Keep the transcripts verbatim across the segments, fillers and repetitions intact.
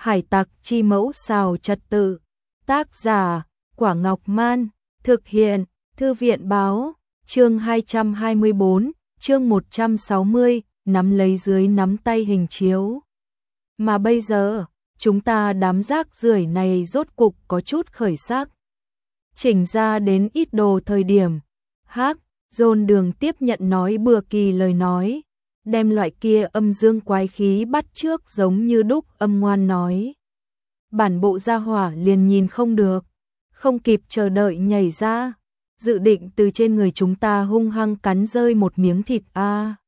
Hải tặc chi mẫu xào trật tự. Tác giả, Quả Ngọc Man. Thực hiện, Thư viện báo. Chương hai trăm hai mươi bốn, chương một trăm sáu mươi, nắm lấy dưới nắm tay hình chiếu. Mà bây giờ, chúng ta đám rác rưởi này rốt cục có chút khởi sắc. Chỉnh ra đến ít đồ thời điểm. Hắc, John Đường tiếp nhận nói bừa kỳ lời nói. Đem loại kia âm dương quái khí bắt trước giống như đúc âm ngoan nói. Bản bộ gia hỏa liền nhìn không được. Không kịp chờ đợi nhảy ra. Dự định từ trên người chúng ta hung hăng cắn rơi một miếng thịt a. À.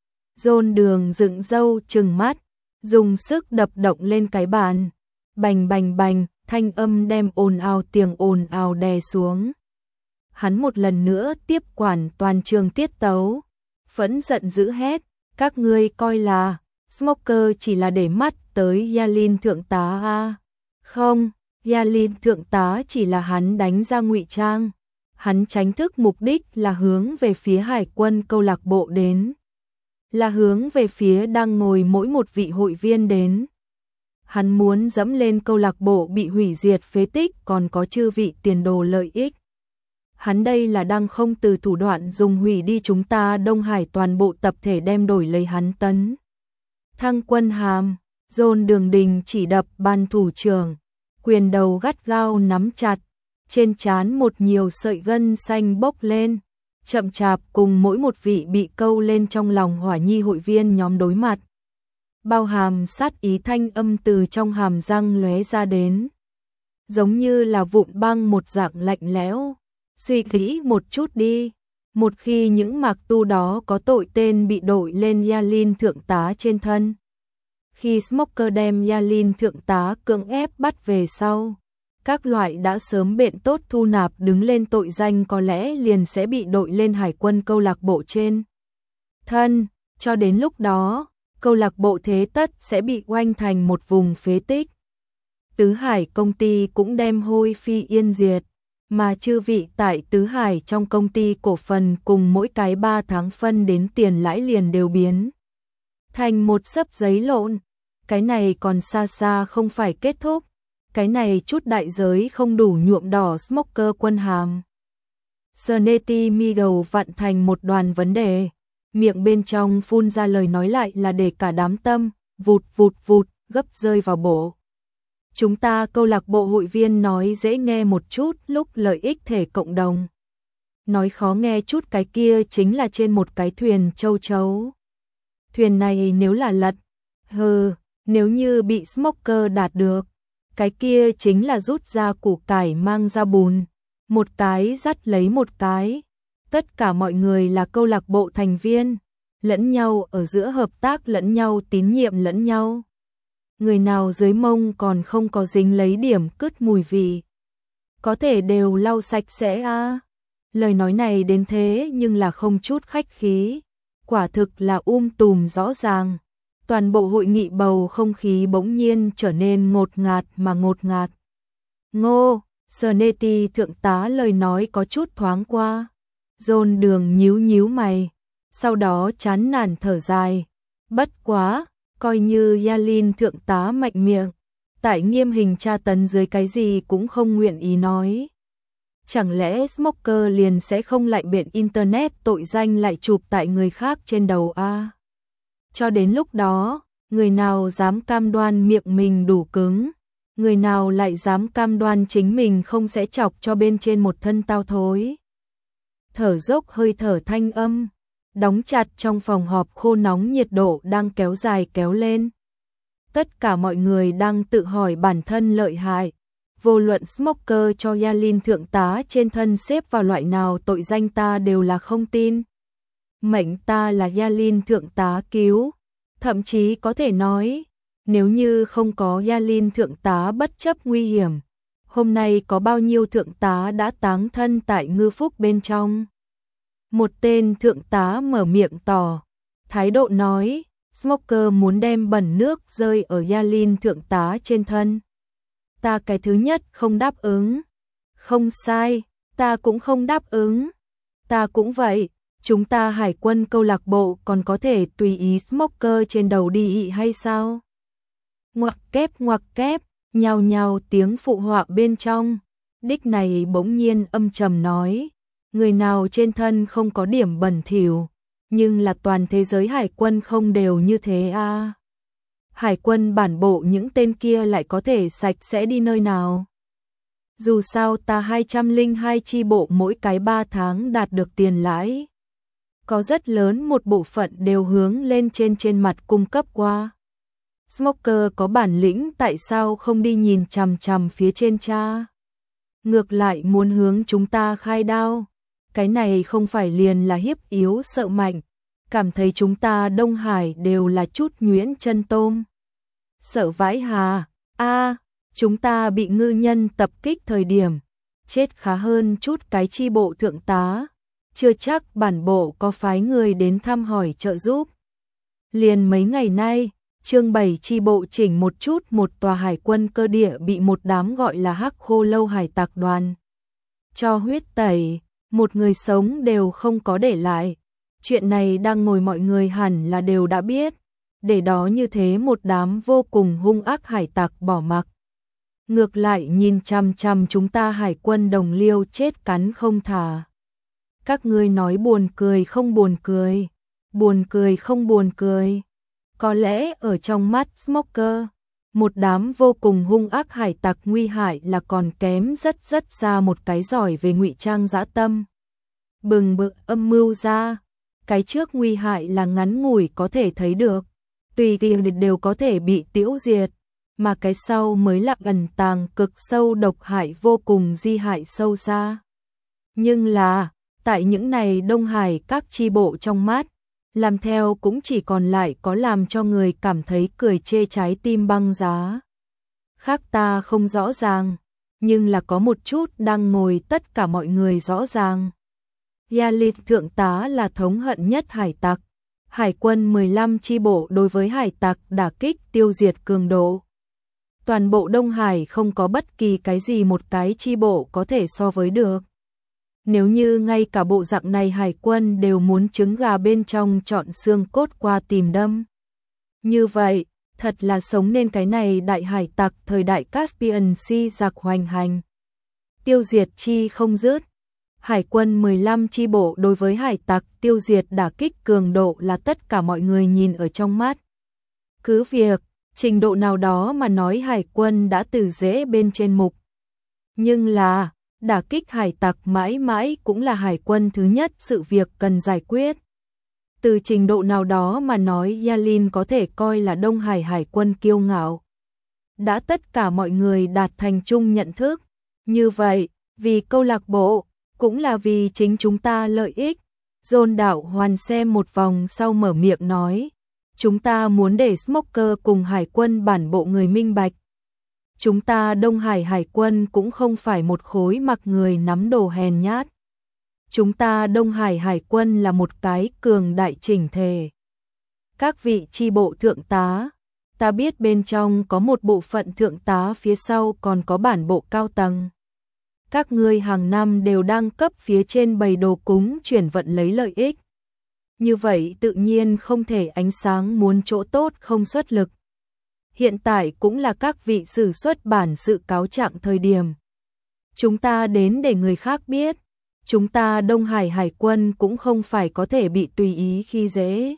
John Đường dựng râu trừng mắt. Dùng sức đập động lên cái bàn. Bành bành bành, thanh âm đem ồn ào tiếng ồn ào đè xuống. Hắn một lần nữa tiếp quản toàn trường tiết tấu. Phẫn giận dữ hét. Các ngươi coi là Smoker chỉ là để mắt tới Yalin thượng tá a. Không, Yalin thượng tá chỉ là hắn đánh ra ngụy trang. Hắn tránh thức mục đích là hướng về phía hải quân câu lạc bộ đến. Là hướng về phía đang ngồi mỗi một vị hội viên đến. Hắn muốn dẫm lên câu lạc bộ bị hủy diệt phế tích còn có chư vị tiền đồ lợi ích. Hắn đây là đang không từ thủ đoạn dùng hủy đi chúng ta Đông Hải toàn bộ tập thể đem đổi lấy hắn tấn. Thăng quân hàm, John Đường Đình chỉ đập ban thủ trưởng, quyền đầu gắt gao nắm chặt, trên trán một nhiều sợi gân xanh bốc lên, chậm chạp cùng mỗi một vị bị câu lên trong lòng hỏa nhi hội viên nhóm đối mặt. Bao hàm sát ý thanh âm từ trong hàm răng lóe ra đến, giống như là vụn băng một dạng lạnh lẽo. Suy nghĩ một chút đi, một khi những mạc tu đó có tội tên bị đội lên Yalin thượng tá trên thân. Khi Smoker đem Yalin thượng tá cưỡng ép bắt về sau, các loại đã sớm bện tốt thu nạp đứng lên tội danh có lẽ liền sẽ bị đội lên hải quân câu lạc bộ trên thân. Cho đến lúc đó, câu lạc bộ thế tất sẽ bị oanh thành một vùng phế tích. Tứ Hải công ty cũng đem hôi phi yên diệt. Mà chư vị tại Tứ Hải trong công ty cổ phần cùng mỗi cái ba tháng phân đến tiền lãi liền đều biến thành một xấp giấy lộn. Cái này còn xa xa không phải kết thúc. Cái này chút đại giới không đủ nhuộm đỏ Smoker quân hàm. Snetty mi đầu vặn thành một đoàn vấn đề. Miệng bên trong phun ra lời nói lại là để cả đám tâm, vụt vụt vụt, gấp rơi vào bộ. Chúng ta câu lạc bộ hội viên nói dễ nghe một chút lúc lợi ích thể cộng đồng. Nói khó nghe chút cái kia chính là trên một cái thuyền châu chấu. Thuyền này nếu là lật, hừ, nếu như bị Smoker đạt được, cái kia chính là rút ra củ cải mang ra bùn. Một cái dắt lấy một cái. Tất cả mọi người là câu lạc bộ thành viên, lẫn nhau ở giữa hợp tác lẫn nhau tín nhiệm lẫn nhau. Người nào dưới mông còn không có dính lấy điểm cứt mùi vị, có thể đều lau sạch sẽ a. À. Lời nói này đến thế nhưng là không chút khách khí, quả thực là um tùm rõ ràng. Toàn bộ hội nghị bầu không khí bỗng nhiên trở nên ngột ngạt mà ngột ngạt. Ngô, Snetty thượng tá lời nói có chút thoáng qua. John Đường nhíu nhíu mày, sau đó chán nản thở dài. Bất quá, coi như Yalin thượng tá mạnh miệng, tại nghiêm hình tra tấn dưới cái gì cũng không nguyện ý nói. Chẳng lẽ Smoker liền sẽ không lại biện internet tội danh lại chụp tại người khác trên đầu a? À? Cho đến lúc đó, người nào dám cam đoan miệng mình đủ cứng, người nào lại dám cam đoan chính mình không sẽ chọc cho bên trên một thân tao thối. Thở dốc hơi thở thanh âm, đóng chặt trong phòng họp khô nóng nhiệt độ đang kéo dài kéo lên. Tất cả mọi người đang tự hỏi bản thân lợi hại. Vô luận Smoker cho Yalin thượng tá trên thân xếp vào loại nào tội danh ta đều là không tin. Mệnh ta là Yalin thượng tá cứu. Thậm chí có thể nói, nếu như không có Yalin thượng tá bất chấp nguy hiểm, hôm nay có bao nhiêu thượng tá đã táng thân tại ngư phúc bên trong. Một tên thượng tá mở miệng tỏ thái độ nói, Smoker muốn đem bẩn nước rơi ở Yalin thượng tá trên thân. Ta cái thứ nhất không đáp ứng. Không sai, ta cũng không đáp ứng. Ta cũng vậy, chúng ta hải quân câu lạc bộ còn có thể tùy ý Smoker trên đầu đi ị hay sao? Ngoặc kép ngoặc kép, nhào nhào tiếng phụ họa bên trong. Đích này bỗng nhiên âm trầm nói, người nào trên thân không có điểm bẩn thỉu, nhưng là toàn thế giới hải quân không đều như thế à. Hải quân bản bộ những tên kia lại có thể sạch sẽ đi nơi nào? Dù sao ta hai trăm lẻ hai chi bộ mỗi cái ba tháng đạt được tiền lãi. Có rất lớn một bộ phận đều hướng lên trên trên mặt cung cấp qua. Smoker có bản lĩnh tại sao không đi nhìn chằm chằm phía trên cha? Ngược lại muốn hướng chúng ta khai đao. Cái này không phải liền là hiếp yếu sợ mạnh. Cảm thấy chúng ta Đông Hải đều là chút nhuyễn chân tôm. Sợ vãi hà, a chúng ta bị ngư nhân tập kích thời điểm. Chết khá hơn chút cái chi bộ thượng tá. Chưa chắc bản bộ có phái người đến thăm hỏi trợ giúp. Liền mấy ngày nay, chương bảy chi bộ chỉnh một chút một tòa hải quân cơ địa bị một đám gọi là Hắc Khô Lâu hải tặc đoàn cho huyết tẩy, một người sống đều không có để lại. Chuyện này đang ngồi mọi người hẳn là đều đã biết, để đó như thế một đám vô cùng hung ác hải tặc bỏ mặc. Ngược lại nhìn chằm chằm chúng ta hải quân đồng liêu chết cắn không thả. Các ngươi nói buồn cười không buồn cười, buồn cười không buồn cười. Có lẽ ở trong mắt Smoker, một đám vô cùng hung ác hải tặc nguy hại là còn kém rất rất xa một cái giỏi về ngụy trang dã tâm. Bừng bừng âm mưu ra, cái trước nguy hại là ngắn ngủi có thể thấy được, tùy tiện đều có thể bị tiêu diệt, mà cái sau mới là ẩn tàng cực sâu độc hại vô cùng di hại sâu xa. Nhưng là, tại những này Đông Hải các chi bộ trong mắt, làm theo cũng chỉ còn lại có làm cho người cảm thấy cười chê trái tim băng giá. Khác ta không rõ ràng, nhưng là có một chút đang ngồi tất cả mọi người rõ ràng. Yalit thượng tá là thống hận nhất hải tặc. Hải quân mười lăm chi bộ đối với hải tặc đả kích tiêu diệt cường độ. Toàn bộ Đông Hải không có bất kỳ cái gì một cái chi bộ có thể so với được. Nếu như ngay cả bộ dạng này hải quân đều muốn trứng gà bên trong chọn xương cốt qua tìm đâm. Như vậy, thật là sống nên cái này đại hải tặc thời đại Caspian Sea giặc hoành hành. Tiêu diệt chi không dứt. Hải quân mười lăm chi bộ đối với hải tặc tiêu diệt đả kích cường độ là tất cả mọi người nhìn ở trong mắt. Cứ việc, trình độ nào đó mà nói hải quân đã từ dễ bên trên mục. Nhưng là, đả kích hải tặc mãi mãi cũng là hải quân thứ nhất sự việc cần giải quyết. Từ trình độ nào đó mà nói Yalin có thể coi là Đông Hải hải quân kiêu ngạo. Đã tất cả mọi người đạt thành chung nhận thức. Như vậy, vì câu lạc bộ, cũng là vì chính chúng ta lợi ích. John Đạo Hoàn xem một vòng sau mở miệng nói. Chúng ta muốn để Smoker cùng hải quân bản bộ người minh bạch. Chúng ta Đông Hải hải quân cũng không phải một khối mặc người nắm đồ hèn nhát. Chúng ta Đông Hải hải quân là một cái cường đại chỉnh thể. Các vị chi bộ thượng tá, ta biết bên trong có một bộ phận thượng tá phía sau còn có bản bộ cao tầng. Các ngươi hàng năm đều đang cấp phía trên bày đồ cúng chuyển vận lấy lợi ích. Như vậy tự nhiên không thể ánh sáng muốn chỗ tốt không xuất lực. Hiện tại cũng là các vị sử xuất bản sự cáo trạng thời điểm. Chúng ta đến để người khác biết, chúng ta Đông Hải hải quân cũng không phải có thể bị tùy ý khi dễ.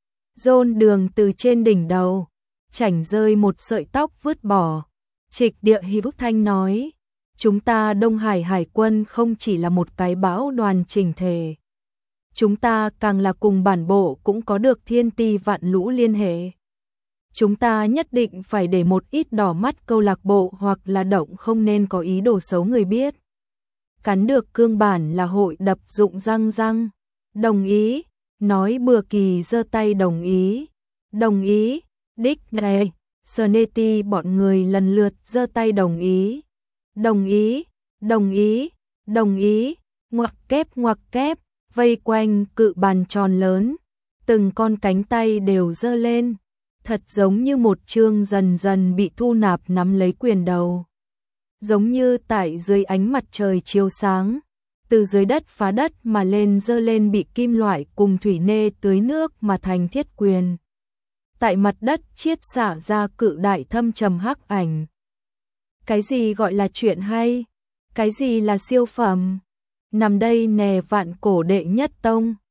John Đường từ trên đỉnh đầu, chảnh rơi một sợi tóc vứt bỏ. Trịch địa hí bức thanh nói, chúng ta Đông Hải hải quân không chỉ là một cái bão đoàn chỉnh thể. Chúng ta càng là cùng bản bộ cũng có được thiên ti vạn lũ liên hệ. Chúng ta nhất định phải để một ít đỏ mắt câu lạc bộ hoặc là động không nên có ý đồ xấu người biết. Cắn được cương bản là hội đập dụng răng răng. Đồng ý, nói Bừa Kỳ giơ tay đồng ý. Đồng ý, Đích này, Sneti bọn người lần lượt giơ tay đồng ý. Đồng ý, đồng ý, đồng ý, ngoặc kép ngoặc kép, vây quanh cự bàn tròn lớn. Từng con cánh tay đều giơ lên. Thật giống như một chương dần dần bị thu nạp nắm lấy quyền đầu. Giống như tại dưới ánh mặt trời chiếu sáng, từ dưới đất phá đất mà lên dơ lên bị kim loại cùng thủy nê tưới nước mà thành thiết quyền. tại mặt đất chiết xả ra cự đại thâm trầm hắc ảnh. Cái gì gọi là chuyện hay? Cái gì là siêu phẩm? Nằm đây nè vạn cổ đệ nhất tông.